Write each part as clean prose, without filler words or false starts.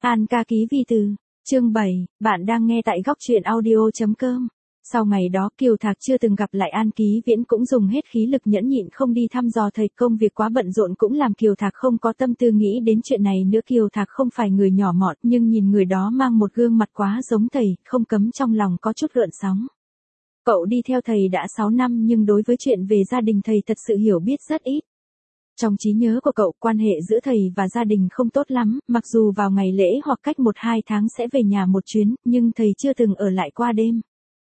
An ca ký vi từ, chương 7, bạn đang nghe tại góc truyện audio.com. Sau ngày đó Kiều Thạc chưa từng gặp lại An Ký Viễn cũng dùng hết khí lực nhẫn nhịn không đi thăm dò thầy, công việc quá bận rộn cũng làm Kiều Thạc không có tâm tư nghĩ đến chuyện này nữa. Kiều Thạc không phải người nhỏ mọn nhưng nhìn người đó mang một gương mặt quá giống thầy, không cấm trong lòng có chút gợn sóng. Cậu đi theo thầy đã 6 năm nhưng đối với chuyện về gia đình thầy thật sự hiểu biết rất ít. Trong trí nhớ của cậu, quan hệ giữa thầy và gia đình không tốt lắm, mặc dù vào ngày lễ hoặc cách 1-2 tháng sẽ về nhà một chuyến, nhưng thầy chưa từng ở lại qua đêm.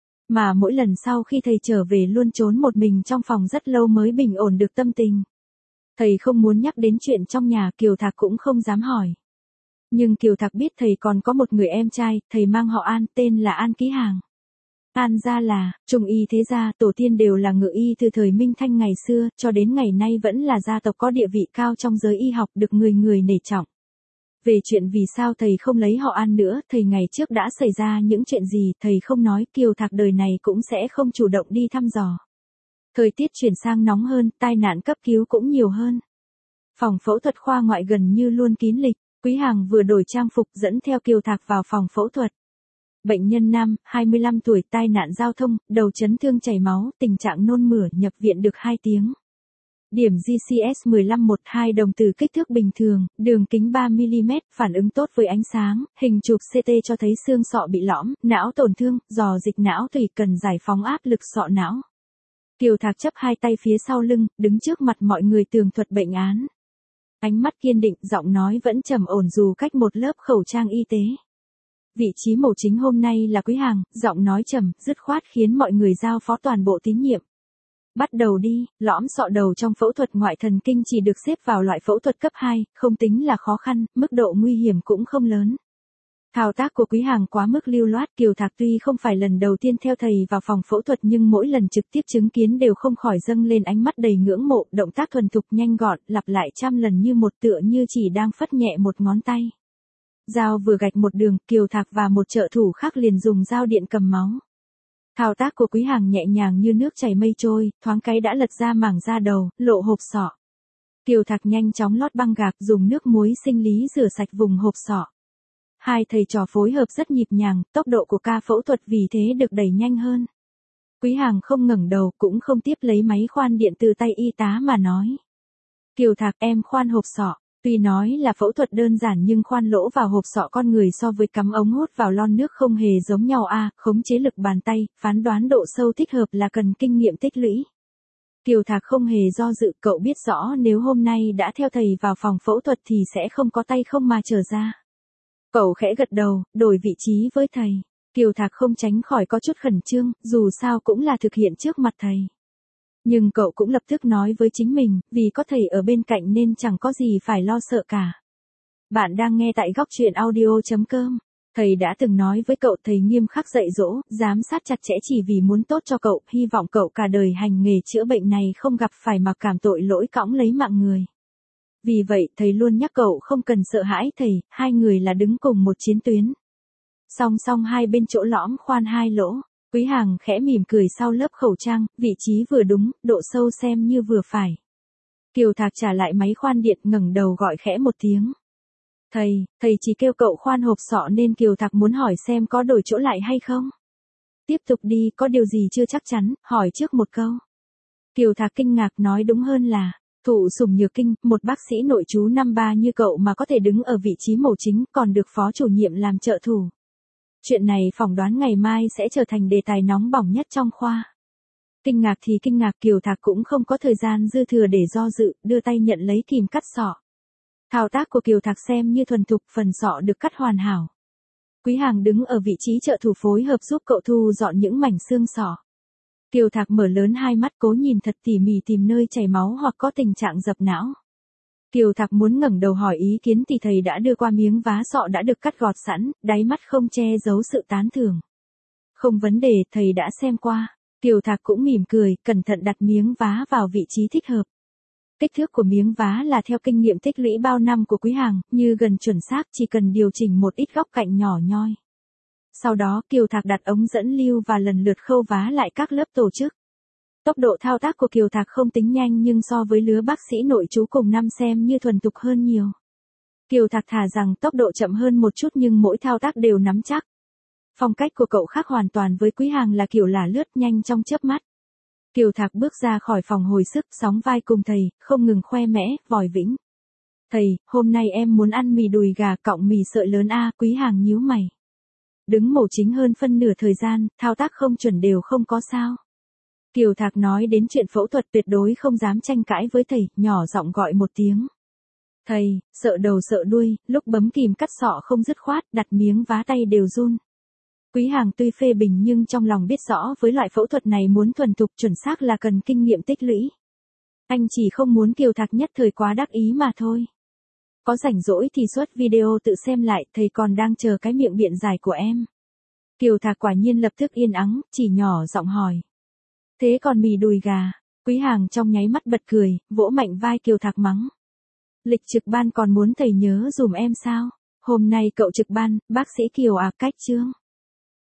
Mà mỗi lần sau khi thầy trở về luôn trốn một mình trong phòng rất lâu mới bình ổn được tâm tình. Thầy không muốn nhắc đến chuyện trong nhà, Kiều Thạc cũng không dám hỏi. Nhưng Kiều Thạc biết thầy còn có một người em trai, thầy mang họ An, tên là An Ký Hàng. An gia là Trung y thế gia, tổ tiên đều là ngự y từ thời Minh Thanh ngày xưa, cho đến ngày nay vẫn là gia tộc có địa vị cao trong giới y học, được người người nể trọng. Về chuyện vì sao thầy không lấy họ An nữa, thầy ngày trước đã xảy ra những chuyện gì, thầy không nói, Kiều Thạc đời này cũng sẽ không chủ động đi thăm dò. Thời tiết chuyển sang nóng hơn, tai nạn cấp cứu cũng nhiều hơn. Phòng phẫu thuật khoa ngoại gần như luôn kín lịch, Quý Hàng vừa đổi trang phục dẫn theo Kiều Thạc vào phòng phẫu thuật. Bệnh nhân nam, 25 tuổi, tai nạn giao thông, đầu chấn thương chảy máu, tình trạng nôn mửa, nhập viện được 2 tiếng. Điểm GCS 15-12 đồng từ kích thước bình thường, đường kính 3mm, phản ứng tốt với ánh sáng, hình chụp CT cho thấy xương sọ bị lõm, não tổn thương, dò dịch não tủy, cần giải phóng áp lực sọ não. Kiều Thạc chấp hai tay phía sau lưng, đứng trước mặt mọi người tường thuật bệnh án. Ánh mắt kiên định, giọng nói vẫn trầm ổn dù cách một lớp khẩu trang y tế. Vị trí mổ chính hôm nay là Quý Hàng, giọng nói trầm, dứt khoát khiến mọi người giao phó toàn bộ tín nhiệm. Bắt đầu đi, lõm sọ đầu trong phẫu thuật ngoại thần kinh chỉ được xếp vào loại phẫu thuật cấp 2, không tính là khó khăn, mức độ nguy hiểm cũng không lớn. Thao tác của Quý Hàng quá mức lưu loát, Kiều Thạc tuy không phải lần đầu tiên theo thầy vào phòng phẫu thuật nhưng mỗi lần trực tiếp chứng kiến đều không khỏi dâng lên ánh mắt đầy ngưỡng mộ, động tác thuần thục nhanh gọn, lặp lại trăm lần như một, tựa như chỉ đang phất nhẹ một ngón tay. Dao vừa gạch một đường, Kiều Thạc và một trợ thủ khác liền dùng dao điện cầm máu. Thao tác của Quý Hàng nhẹ nhàng như nước chảy mây trôi, thoáng cái đã lật ra mảng da đầu, lộ hộp sọ. Kiều Thạc nhanh chóng lót băng gạc, dùng nước muối sinh lý rửa sạch vùng hộp sọ. Hai thầy trò phối hợp rất nhịp nhàng, tốc độ của ca phẫu thuật vì thế được đẩy nhanh hơn. Quý Hàng không ngẩng đầu, cũng không tiếp lấy máy khoan điện từ tay y tá mà nói. Kiều Thạc, em khoan hộp sọ. Tuy nói là phẫu thuật đơn giản nhưng khoan lỗ vào hộp sọ con người so với cắm ống hút vào lon nước không hề giống nhau a, khống chế lực bàn tay, phán đoán độ sâu thích hợp là cần kinh nghiệm tích lũy. Kiều Thạc không hề do dự, cậu biết rõ nếu hôm nay đã theo thầy vào phòng phẫu thuật thì sẽ không có tay không mà trở ra. Cậu khẽ gật đầu, đổi vị trí với thầy. Kiều Thạc không tránh khỏi có chút khẩn trương, dù sao cũng là thực hiện trước mặt thầy. Nhưng cậu cũng lập tức nói với chính mình, vì có thầy ở bên cạnh nên chẳng có gì phải lo sợ cả. Bạn đang nghe tại góc truyện audio.com. Thầy đã từng nói với cậu, thầy nghiêm khắc dạy dỗ, giám sát chặt chẽ chỉ vì muốn tốt cho cậu, hy vọng cậu cả đời hành nghề chữa bệnh này không gặp phải mặc cảm tội lỗi cõng lấy mạng người. Vì vậy, thầy luôn nhắc cậu không cần sợ hãi thầy, hai người là đứng cùng một chiến tuyến. Song song hai bên chỗ lõm khoan 2 lỗ. Quý Hàng khẽ mỉm cười sau lớp khẩu trang, vị trí vừa đúng, độ sâu xem như vừa phải. Kiều Thạc trả lại máy khoan điện, ngẩng đầu gọi khẽ một tiếng. Thầy chỉ kêu cậu khoan hộp sọ nên Kiều Thạc muốn hỏi xem có đổi chỗ lại hay không. Tiếp tục đi, có điều gì chưa chắc chắn, hỏi trước một câu. Kiều Thạc kinh ngạc, nói đúng hơn là, thụ sủng nhược kinh, một bác sĩ nội trú năm 3 như cậu mà có thể đứng ở vị trí mổ chính, còn được phó chủ nhiệm làm trợ thủ. Chuyện này phỏng đoán ngày mai sẽ trở thành đề tài nóng bỏng nhất trong khoa. Kinh ngạc thì kinh ngạc, Kiều Thạc cũng không có thời gian dư thừa để do dự, đưa tay nhận lấy kìm cắt sọ. Thao tác của Kiều Thạc xem như thuần thục, phần sọ được cắt hoàn hảo. Quý Hàng đứng ở vị trí trợ thủ phối hợp giúp cậu thu dọn những mảnh xương sọ. Kiều Thạc mở lớn hai mắt cố nhìn thật tỉ mỉ tìm nơi chảy máu hoặc có tình trạng dập não. Kiều Thạc muốn ngẩng đầu hỏi ý kiến thì thầy đã đưa qua miếng vá sọ đã được cắt gọt sẵn, đáy mắt không che giấu sự tán thưởng. Không vấn đề, thầy đã xem qua. Kiều Thạc cũng mỉm cười, cẩn thận đặt miếng vá vào vị trí thích hợp. Kích thước của miếng vá là theo kinh nghiệm tích lũy bao năm của Quý Hàng, như gần chuẩn xác, chỉ cần điều chỉnh một ít góc cạnh nhỏ nhoi. Sau đó Kiều Thạc đặt ống dẫn lưu và lần lượt khâu vá lại các lớp tổ chức. Tốc độ thao tác của Kiều Thạc không tính nhanh nhưng so với lứa bác sĩ nội trú cùng năm xem như thuần thục hơn nhiều. Kiều Thạc thà rằng tốc độ chậm hơn một chút nhưng mỗi thao tác đều nắm chắc. Phong cách của cậu khác hoàn toàn với Quý Hàng là kiểu là lướt nhanh trong chớp mắt. Kiều Thạc bước ra khỏi phòng hồi sức, sóng vai cùng thầy, không ngừng khoe mẽ, vòi vĩnh. Thầy, hôm nay em muốn ăn mì đùi gà cọng mì sợi lớn a. Quý Hàng nhíu mày. Đứng mổ chính hơn phân nửa thời gian, thao tác không chuẩn đều không có sao. Kiều Thạc nói đến chuyện phẫu thuật tuyệt đối không dám tranh cãi với thầy, nhỏ giọng gọi một tiếng. Thầy, sợ đầu sợ đuôi, lúc bấm kìm cắt sọ không dứt khoát, đặt miếng vá tay đều run. Quý Hàng tuy phê bình nhưng trong lòng biết rõ với loại phẫu thuật này muốn thuần thục chuẩn xác là cần kinh nghiệm tích lũy. Anh chỉ không muốn Kiều Thạc nhất thời quá đắc ý mà thôi. Có rảnh rỗi thì xuất video tự xem lại, thầy còn đang chờ cái miệng biện giải của em. Kiều Thạc quả nhiên lập tức yên ắng, chỉ nhỏ giọng hỏi. Thế còn mì đùi gà? Quý Hàng trong nháy mắt bật cười, vỗ mạnh vai Kiều Thạc mắng. Lịch trực ban còn muốn thầy nhớ dùm em sao? Hôm nay cậu trực ban, bác sĩ Kiều à, cách chương.